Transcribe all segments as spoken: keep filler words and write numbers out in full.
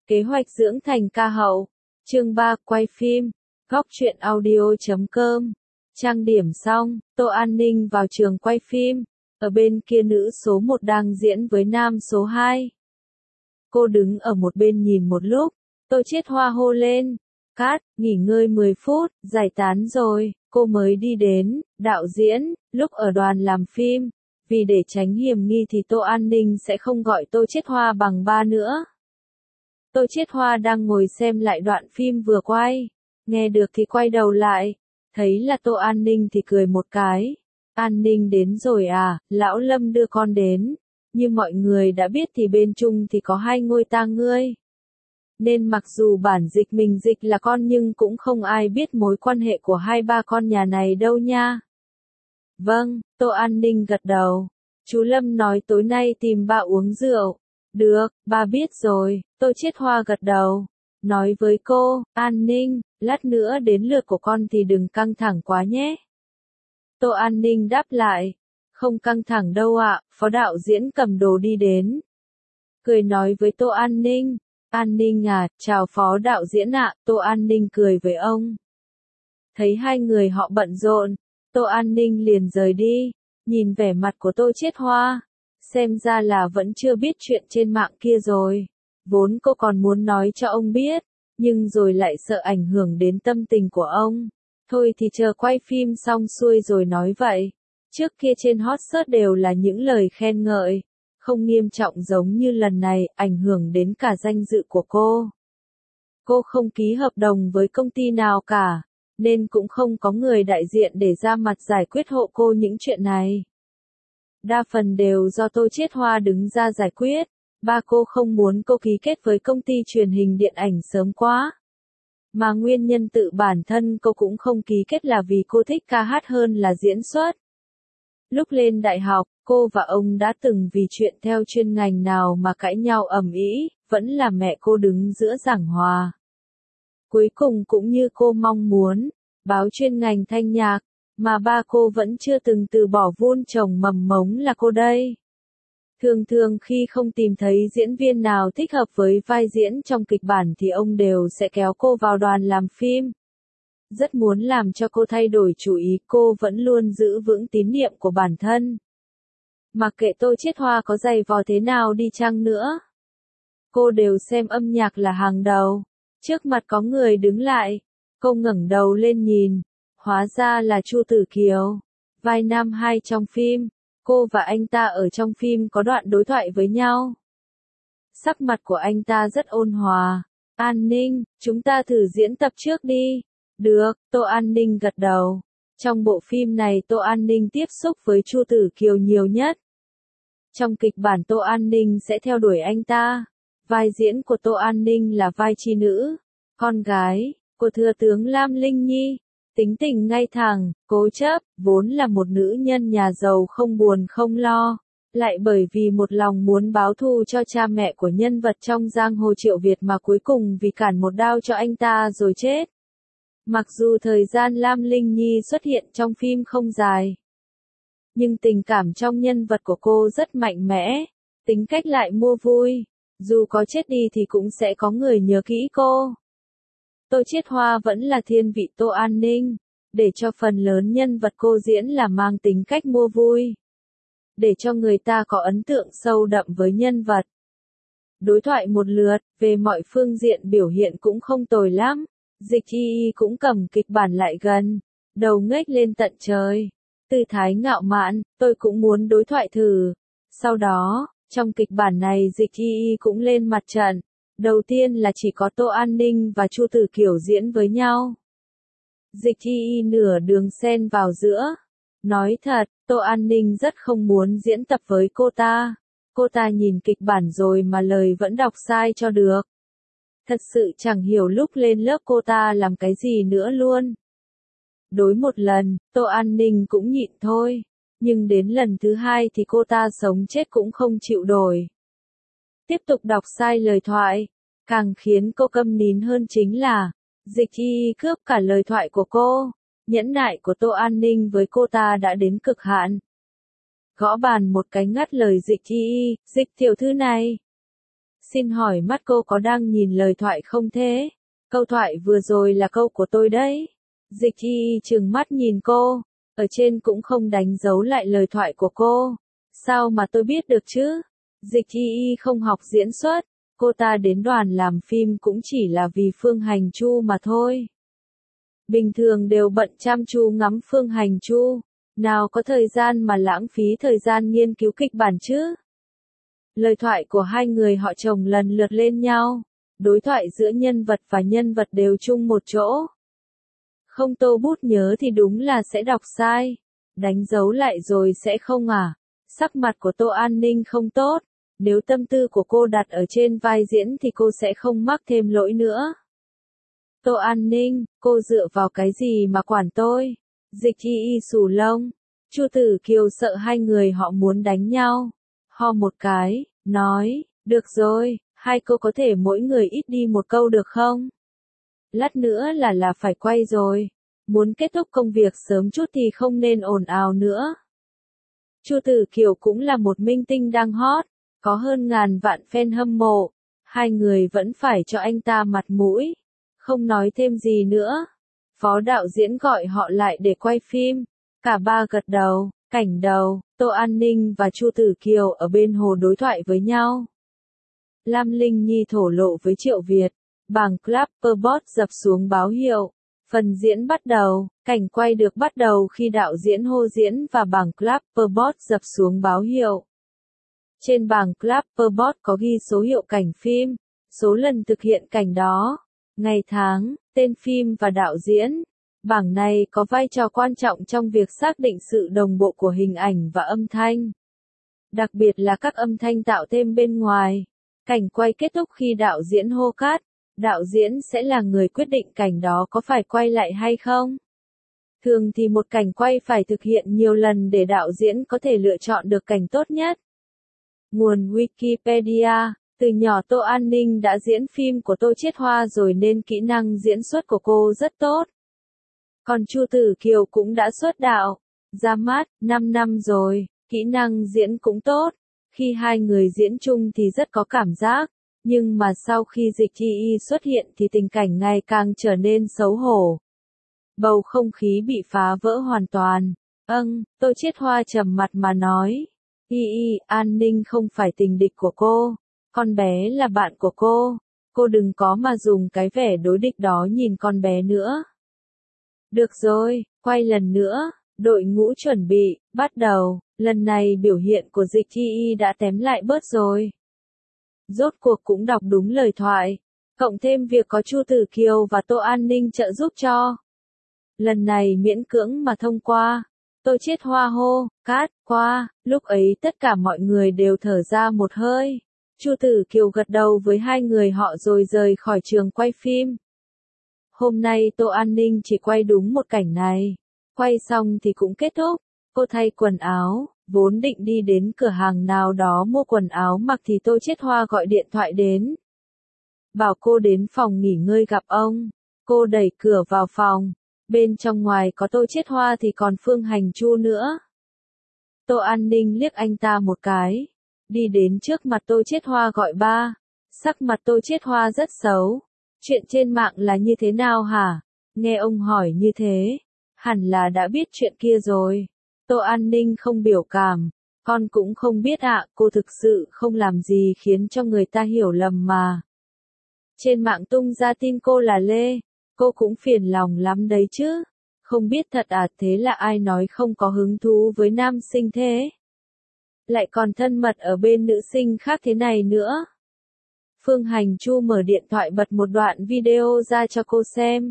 Kế hoạch dưỡng thành ca hậu. Chương ba quay phim. Góc truyện audio chấm com. Trang điểm xong, Tô An Ninh vào trường quay phim. Ở bên kia nữ số một đang diễn với nam số hai. Cô đứng ở một bên nhìn một lúc. Tô Chiết Hoa hô lên. Cát, nghỉ ngơi mười phút, giải tán rồi. Cô mới đi đến, đạo diễn, lúc ở đoàn làm phim. Vì để tránh hiểm nghi thì Tô An Ninh sẽ không gọi Tô Chiết Hoa bằng ba nữa. Tô Chiết Hoa đang ngồi xem lại đoạn phim vừa quay. Nghe được thì quay đầu lại. Thấy là Tô An Ninh thì cười một cái. An Ninh đến rồi à, lão Lâm đưa con đến. Như mọi người đã biết thì bên Trung thì có hai ngôi ta ngươi. Nên mặc dù bản dịch mình dịch là con nhưng cũng không ai biết mối quan hệ của hai ba con nhà này đâu nha. Vâng, Tô An Ninh gật đầu. Chú Lâm nói tối nay tìm ba uống rượu. Được, ba biết rồi, Tô Chiết Hoa gật đầu. Nói với cô, An Ninh, lát nữa đến lượt của con thì đừng căng thẳng quá nhé. Tô An Ninh đáp lại. Không căng thẳng đâu ạ, phó đạo diễn cầm đồ đi đến. Cười nói với Tô An Ninh. An Ninh à, chào phó đạo diễn ạ, Tô An Ninh cười với ông. Thấy hai người họ bận rộn, Tô An Ninh liền rời đi, nhìn vẻ mặt của Tô Chiết Hoa. Xem ra là vẫn chưa biết chuyện trên mạng kia rồi. Vốn cô còn muốn nói cho ông biết, nhưng rồi lại sợ ảnh hưởng đến tâm tình của ông. Thôi thì chờ quay phim xong xuôi rồi nói vậy. Trước kia trên hot search đều là những lời khen ngợi. Không nghiêm trọng giống như lần này, ảnh hưởng đến cả danh dự của cô. Cô không ký hợp đồng với công ty nào cả, nên cũng không có người đại diện để ra mặt giải quyết hộ cô những chuyện này. Đa phần đều do Tô Chiết Hoa đứng ra giải quyết, ba cô không muốn cô ký kết với công ty truyền hình điện ảnh sớm quá. Mà nguyên nhân tự bản thân cô cũng không ký kết là vì cô thích ca hát hơn là diễn xuất. Lúc lên đại học, cô và ông đã từng vì chuyện theo chuyên ngành nào mà cãi nhau ầm ĩ, vẫn là mẹ cô đứng giữa giảng hòa. Cuối cùng cũng như cô mong muốn, báo chuyên ngành thanh nhạc, mà ba cô vẫn chưa từng từ bỏ vun trồng mầm mống là cô đây. Thường thường khi không tìm thấy diễn viên nào thích hợp với vai diễn trong kịch bản thì ông đều sẽ kéo cô vào đoàn làm phim. Rất muốn làm cho cô thay đổi chủ ý, cô vẫn luôn giữ vững tín niệm của bản thân. Mặc kệ Tô Chiết Hoa có giày vò thế nào đi chăng nữa, cô đều xem âm nhạc là hàng đầu. Trước mặt có người đứng lại, cô ngẩng đầu lên nhìn, hóa ra là Chu Tử Kiều, vai nam hai trong phim. Cô và anh ta ở trong phim có đoạn đối thoại với nhau. Sắc mặt của anh ta rất ôn hòa. An Ninh, chúng ta thử diễn tập trước đi. Được, Tô An Ninh gật đầu. Trong bộ phim này Tô An Ninh tiếp xúc với Chu Tử Kiều nhiều nhất. Trong kịch bản Tô An Ninh sẽ theo đuổi anh ta. Vai diễn của Tô An Ninh là vai chi nữ, con gái của Thừa tướng Lam Linh Nhi. Tính tình ngay thẳng, cố chấp, vốn là một nữ nhân nhà giàu không buồn không lo. Lại bởi vì một lòng muốn báo thù cho cha mẹ của nhân vật trong giang hồ Triệu Việt mà cuối cùng vì cản một đao cho anh ta rồi chết. Mặc dù thời gian Lam Linh Nhi xuất hiện trong phim không dài, nhưng tình cảm trong nhân vật của cô rất mạnh mẽ, tính cách lại mua vui. Dù có chết đi thì cũng sẽ có người nhớ kỹ cô. Tô Chiết Hoa vẫn là thiên vị Tô An Ninh, để cho phần lớn nhân vật cô diễn là mang tính cách mua vui, để cho người ta có ấn tượng sâu đậm với nhân vật. Đối thoại một lượt, về mọi phương diện biểu hiện cũng không tồi lắm. Dịch Y Y cũng cầm kịch bản lại gần, đầu ngếch lên tận trời. Tư thái ngạo mạn, tôi cũng muốn đối thoại thử. Sau đó, trong kịch bản này Dịch Y Y cũng lên mặt trận. Đầu tiên là chỉ có Tô An Ninh và Chu Tử Kiều diễn với nhau. Dịch Y Y nửa đường xen vào giữa. Nói thật, Tô An Ninh rất không muốn diễn tập với cô ta. Cô ta nhìn kịch bản rồi mà lời vẫn đọc sai cho được. Thật sự chẳng hiểu lúc lên lớp cô ta làm cái gì nữa luôn. Đối một lần, Tô An Ninh cũng nhịn thôi. Nhưng đến lần thứ hai thì cô ta sống chết cũng không chịu đổi. Tiếp tục đọc sai lời thoại. Càng khiến cô câm nín hơn chính là, Dịch Y Y cướp cả lời thoại của cô. Nhẫn nại của Tô An Ninh với cô ta đã đến cực hạn. Gõ bàn một cái ngắt lời Dịch Y Y, Dịch tiểu thư này. Xin hỏi mắt cô có đang nhìn lời thoại không thế? Câu thoại vừa rồi là câu của tôi đấy. Dịch y y trừng mắt nhìn cô, ở trên cũng không đánh dấu lại lời thoại của cô. Sao mà tôi biết được chứ? Dịch y y không học diễn xuất, cô ta đến đoàn làm phim cũng chỉ là vì Phương Hành Chu mà thôi. Bình thường đều bận chăm chú ngắm Phương Hành Chu, nào có thời gian mà lãng phí thời gian nghiên cứu kịch bản chứ? Lời thoại của hai người họ chồng lần lượt lên nhau, đối thoại giữa nhân vật và nhân vật đều chung một chỗ. Không tô bút nhớ thì đúng là sẽ đọc sai, đánh dấu lại rồi sẽ không à? Sắc mặt của Tô An Ninh không tốt, nếu tâm tư của cô đặt ở trên vai diễn thì cô sẽ không mắc thêm lỗi nữa. Tô An Ninh, cô dựa vào cái gì mà quản tôi? Dịch y y xù lông, Chu Tử Kiều sợ hai người họ muốn đánh nhau. Ho một cái, nói, được rồi, hai cô có thể mỗi người ít đi một câu được không? Lát nữa là là phải quay rồi, muốn kết thúc công việc sớm chút thì không nên ồn ào nữa. Chu Tử Kiều cũng là một minh tinh đang hot, có hơn ngàn vạn fan hâm mộ, hai người vẫn phải cho anh ta mặt mũi, không nói thêm gì nữa. Phó đạo diễn gọi họ lại để quay phim, cả ba gật đầu. Cảnh đầu, Tô An Ninh và Chu Tử Kiều ở bên hồ đối thoại với nhau. Lam Linh Nhi thổ lộ với Triệu Việt, bảng Clapperbot dập xuống báo hiệu. Phần diễn bắt đầu, cảnh quay được bắt đầu khi đạo diễn hô diễn và bảng Clapperbot dập xuống báo hiệu. Trên bảng Clapperbot có ghi số hiệu cảnh phim, số lần thực hiện cảnh đó, ngày tháng, tên phim và đạo diễn. Bảng này có vai trò quan trọng trong việc xác định sự đồng bộ của hình ảnh và âm thanh. Đặc biệt là các âm thanh tạo thêm bên ngoài. Cảnh quay kết thúc khi đạo diễn hô cắt. Đạo diễn sẽ là người quyết định cảnh đó có phải quay lại hay không. Thường thì một cảnh quay phải thực hiện nhiều lần để đạo diễn có thể lựa chọn được cảnh tốt nhất. Nguồn Wikipedia. Từ nhỏ Tô An Ninh đã diễn phim của Tô Chiết Hoa rồi nên kỹ năng diễn xuất của cô rất tốt. Còn Chu Tử Kiều cũng đã xuất đạo, ra mắt, năm năm rồi, kỹ năng diễn cũng tốt. Khi hai người diễn chung thì rất có cảm giác, nhưng mà sau khi Dịch y y xuất hiện thì tình cảnh ngày càng trở nên xấu hổ. Bầu không khí bị phá vỡ hoàn toàn. Âng, Tô Chiết Hoa trầm mặt mà nói. Y y, An Ninh không phải tình địch của cô, con bé là bạn của cô, cô đừng có mà dùng cái vẻ đối địch đó nhìn con bé nữa. Được rồi, quay lần nữa, đội ngũ chuẩn bị, bắt đầu, lần này biểu hiện của Dịch y y đã tém lại bớt rồi. Rốt cuộc cũng đọc đúng lời thoại, cộng thêm việc có Chu Tử Kiều và Tô An Ninh trợ giúp cho. Lần này miễn cưỡng mà thông qua, Tô Chiết Hoa hô, cát, qua, lúc ấy tất cả mọi người đều thở ra một hơi. Chu Tử Kiều gật đầu với hai người họ rồi rời khỏi trường quay phim. Hôm nay Tô An Ninh chỉ quay đúng một cảnh này. Quay xong thì cũng kết thúc. Cô thay quần áo, vốn định đi đến cửa hàng nào đó mua quần áo mặc thì Tô Chiết Hoa gọi điện thoại đến. Bảo cô đến phòng nghỉ ngơi gặp ông. Cô đẩy cửa vào phòng. Bên trong ngoài có Tô Chiết Hoa thì còn Phương Hành Chu nữa. Tô An Ninh liếc anh ta một cái. Đi đến trước mặt Tô Chiết Hoa gọi ba. Sắc mặt Tô Chiết Hoa rất xấu. Chuyện trên mạng là như thế nào hả? Nghe ông hỏi như thế, hẳn là đã biết chuyện kia rồi. Tô An Ninh không biểu cảm, con cũng không biết ạ, cô thực sự không làm gì khiến cho người ta hiểu lầm mà. Trên mạng tung ra tin cô là Lê, cô cũng phiền lòng lắm đấy chứ. Không biết thật à, thế là ai nói không có hứng thú với nam sinh thế? Lại còn thân mật ở bên nữ sinh khác thế này nữa. Phương Hành Chu mở điện thoại bật một đoạn video ra cho cô xem.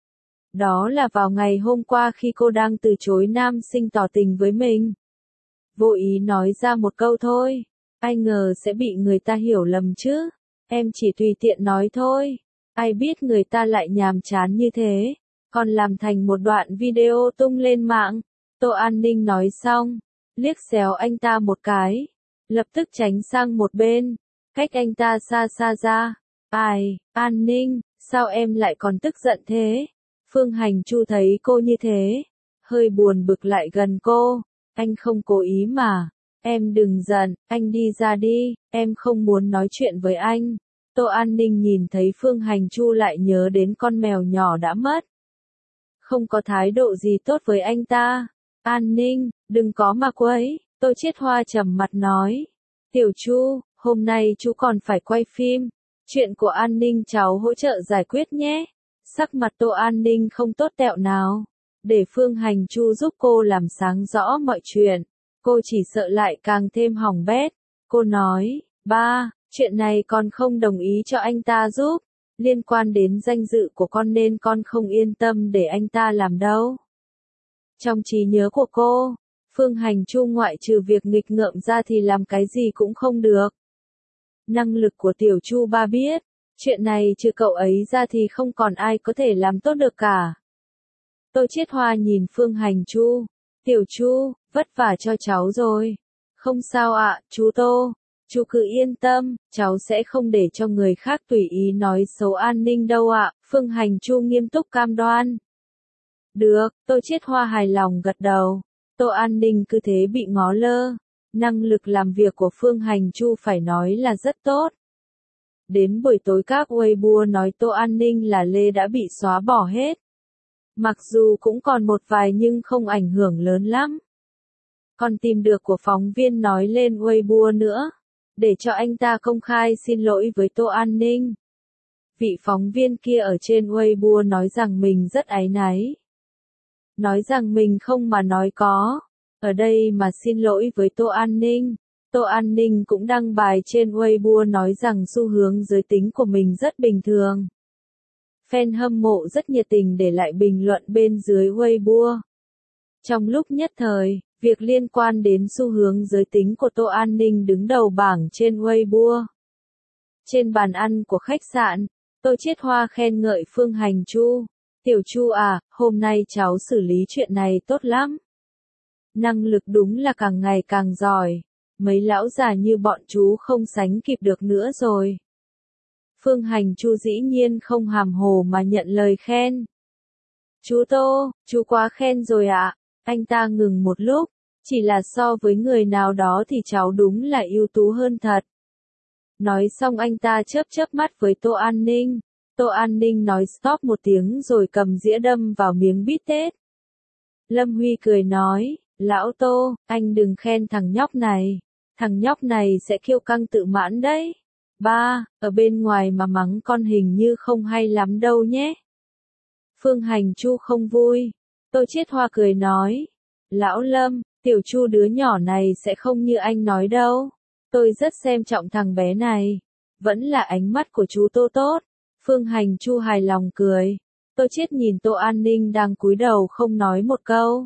Đó là vào ngày hôm qua khi cô đang từ chối nam sinh tỏ tình với mình. Vô ý nói ra một câu thôi, ai ngờ sẽ bị người ta hiểu lầm chứ. Em chỉ tùy tiện nói thôi, ai biết người ta lại nhàm chán như thế, còn làm thành một đoạn video tung lên mạng. Tô An Ninh nói xong, liếc xéo anh ta một cái, lập tức tránh sang một bên. Cách anh ta xa xa ra. Ai, An Ninh, sao em lại còn tức giận thế? Phương Hành Chu thấy cô như thế, hơi buồn bực lại gần cô. Anh không cố ý mà. Em đừng giận, anh đi ra đi, em không muốn nói chuyện với anh. Tô An Ninh nhìn thấy Phương Hành Chu lại nhớ đến con mèo nhỏ đã mất. Không có thái độ gì tốt với anh ta. An Ninh, đừng có mà quấy, Tô Chiết Hoa trầm mặt nói. Tiểu Chu, hôm nay chú còn phải quay phim. Chuyện của An Ninh cháu hỗ trợ giải quyết nhé. Sắc mặt Tô An Ninh không tốt tẹo nào. Để Phương Hành Chu giúp cô làm sáng rõ mọi chuyện. Cô chỉ sợ lại càng thêm hỏng bét. Cô nói, ba, chuyện này con không đồng ý cho anh ta giúp. Liên quan đến danh dự của con nên con không yên tâm để anh ta làm đâu. Trong trí nhớ của cô, Phương Hành Chu ngoại trừ việc nghịch ngợm ra thì làm cái gì cũng không được. Năng lực của Tiểu Chu ba biết, chuyện này trừ cậu ấy ra thì không còn ai có thể làm tốt được cả. Tô Chiết Hoa nhìn Phương Hành Chu, Tiểu Chu, vất vả cho cháu rồi. Không sao ạ, chú Tô, chú cứ yên tâm, cháu sẽ không để cho người khác tùy ý nói xấu An Ninh đâu ạ, Phương Hành Chu nghiêm túc cam đoan. Được, Tô Chiết Hoa hài lòng gật đầu. Tô An Ninh cứ thế bị ngó lơ. Năng lực làm việc của Phương Hành Chu phải nói là rất tốt. Đến buổi tối các Weibo nói Tô An Ninh là Lê đã bị xóa bỏ hết. Mặc dù cũng còn một vài nhưng không ảnh hưởng lớn lắm. Còn tìm được của phóng viên nói lên Weibo nữa, để cho anh ta công khai xin lỗi với Tô An Ninh. Vị phóng viên kia ở trên Weibo nói rằng mình rất áy náy. Nói rằng mình không mà nói có. Ở đây mà xin lỗi với Tô An Ninh. Tô An Ninh cũng đăng bài trên Weibo nói rằng xu hướng giới tính của mình rất bình thường. Fan hâm mộ rất nhiệt tình để lại bình luận bên dưới Weibo. Trong lúc nhất thời, việc liên quan đến xu hướng giới tính của Tô An Ninh đứng đầu bảng trên Weibo. Trên bàn ăn của khách sạn, Tô Chiết Hoa khen ngợi Phương Hành Chu. Tiểu Chu à, hôm nay cháu xử lý chuyện này tốt lắm. Năng lực đúng là càng ngày càng giỏi. Mấy lão già như bọn chú không sánh kịp được nữa rồi. Phương Hành Chu dĩ nhiên không hàm hồ mà nhận lời khen. Chú Tô, chú quá khen rồi ạ. Anh ta ngừng một lúc. Chỉ là so với người nào đó thì cháu đúng là ưu tú hơn thật. Nói xong anh ta chớp chớp mắt với Tô An Ninh. Tô An Ninh nói stop một tiếng rồi cầm dĩa đâm vào miếng bít tết. Lâm Huy cười nói, lão Tô, anh đừng khen thằng nhóc này. Thằng nhóc này sẽ kiêu căng tự mãn đấy. Ba, ở bên ngoài mà mắng con hình như không hay lắm đâu nhé. Phương Hành Chu không vui. Tô Chiết Hoa cười nói, lão Lâm, Tiểu Chu đứa nhỏ này sẽ không như anh nói đâu. Tôi rất xem trọng thằng bé này. Vẫn là ánh mắt của chú Tô tốt. Phương Hành Chu hài lòng cười. Tô Chiết nhìn Tô An Ninh đang cúi đầu không nói một câu.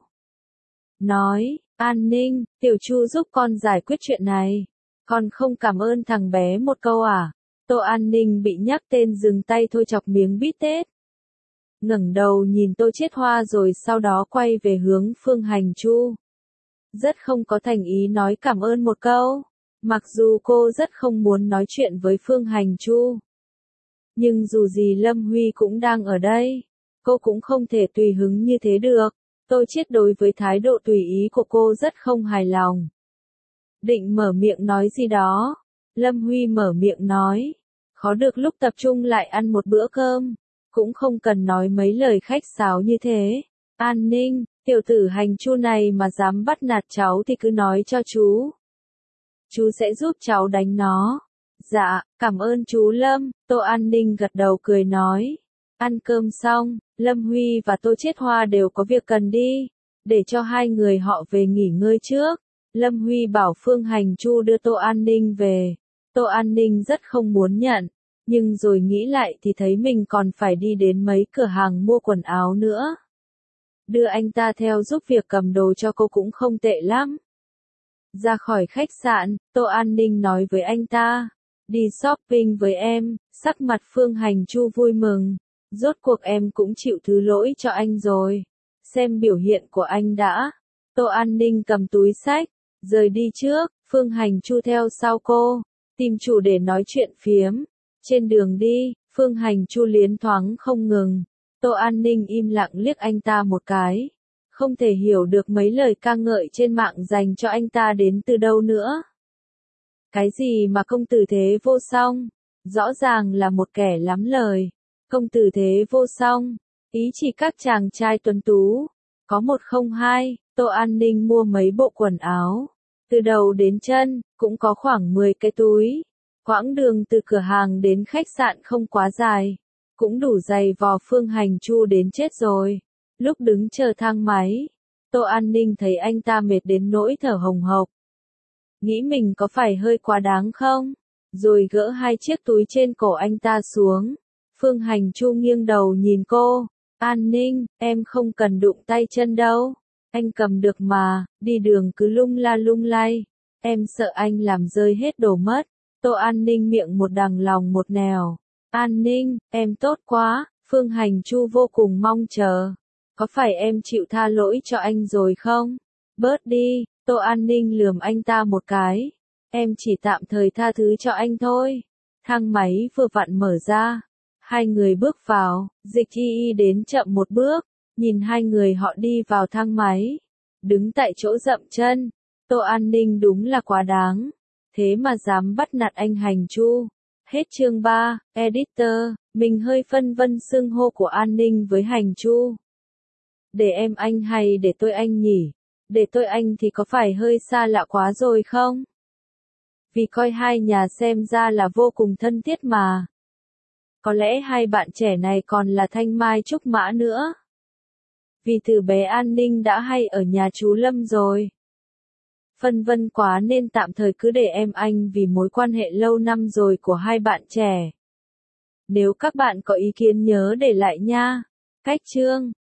Nói, An Ninh, Tiểu Chu giúp con giải quyết chuyện này. Con không cảm ơn thằng bé một câu à? Tô An Ninh bị nhắc tên dừng tay thôi chọc miếng bít tết. Ngẩng đầu nhìn Tô Chiết Hoa rồi sau đó quay về hướng Phương Hành Chu. Rất không có thành ý nói cảm ơn một câu. Mặc dù cô rất không muốn nói chuyện với Phương Hành Chu. Nhưng dù gì Lâm Huy cũng đang ở đây. Cô cũng không thể tùy hứng như thế được. Tô Chiết đối với thái độ tùy ý của cô rất không hài lòng. Định mở miệng nói gì đó. Lâm Huy mở miệng nói. Khó được lúc tập trung lại ăn một bữa cơm. Cũng không cần nói mấy lời khách sáo như thế. An Ninh, tiểu tử Hành Chu này mà dám bắt nạt cháu thì cứ nói cho chú. Chú sẽ giúp cháu đánh nó. Dạ, cảm ơn chú Lâm. Tô An Ninh gật đầu cười nói. Ăn cơm xong, Lâm Huy và Tô Chiết Hoa đều có việc cần đi. Để cho hai người họ về nghỉ ngơi trước. Lâm Huy bảo Phương Hành Chu đưa Tô An Ninh về. Tô An Ninh rất không muốn nhận. Nhưng rồi nghĩ lại thì thấy mình còn phải đi đến mấy cửa hàng mua quần áo nữa. Đưa anh ta theo giúp việc cầm đồ cho cô cũng không tệ lắm. Ra khỏi khách sạn, Tô An Ninh nói với anh ta. Đi shopping với em, sắc mặt Phương Hành Chu vui mừng. Rốt cuộc em cũng chịu thứ lỗi cho anh rồi. Xem biểu hiện của anh đã. Tô An Ninh cầm túi xách, rời đi trước, Phương Hành Chu theo sau cô. Tìm chủ để nói chuyện phiếm. Trên đường đi, Phương Hành Chu liến thoáng không ngừng. Tô An Ninh im lặng liếc anh ta một cái. Không thể hiểu được mấy lời ca ngợi trên mạng dành cho anh ta đến từ đâu nữa. Cái gì mà công tử thế vô song? Rõ ràng là một kẻ lắm lời. Công tử thế vô song, ý chỉ các chàng trai tuấn tú. Có một không hai, Tô An Ninh mua mấy bộ quần áo. Từ đầu đến chân, cũng có khoảng mười cái túi. Quãng đường từ cửa hàng đến khách sạn không quá dài. Cũng đủ dày vò Phương Hành Chu đến chết rồi. Lúc đứng chờ thang máy, Tô An Ninh thấy anh ta mệt đến nỗi thở hồng hộc. Nghĩ mình có phải hơi quá đáng không? Rồi gỡ hai chiếc túi trên cổ anh ta xuống. Phương Hành Chu nghiêng đầu nhìn cô. An Ninh, em không cần đụng tay chân đâu. Anh cầm được mà, đi đường cứ lung la lung lay. Em sợ anh làm rơi hết đồ mất. Tô An Ninh miệng một đằng lòng một nẻo. An Ninh, em tốt quá. Phương Hành Chu vô cùng mong chờ. Có phải em chịu tha lỗi cho anh rồi không? Bớt đi. Tô An Ninh lườm anh ta một cái. Em chỉ tạm thời tha thứ cho anh thôi. Thang máy vừa vặn mở ra. Hai người bước vào, Dịch Y Y đến chậm một bước, nhìn hai người họ đi vào thang máy. Đứng tại chỗ dậm chân. Tô An Ninh đúng là quá đáng. Thế mà dám bắt nạt anh Hành Chu. Hết chương ba, Editor, mình hơi phân vân xưng hô của An Ninh với Hành Chu. Để em anh hay để tôi anh nhỉ? Để tôi anh thì có phải hơi xa lạ quá rồi không? Vì coi hai nhà xem ra là vô cùng thân thiết mà. Có lẽ hai bạn trẻ này còn là Thanh Mai Trúc Mã nữa. Vì từ bé An Ninh đã hay ở nhà chú Lâm rồi. Phân vân quá nên tạm thời cứ để em anh vì mối quan hệ lâu năm rồi của hai bạn trẻ. Nếu các bạn có ý kiến nhớ để lại nha. Cách chương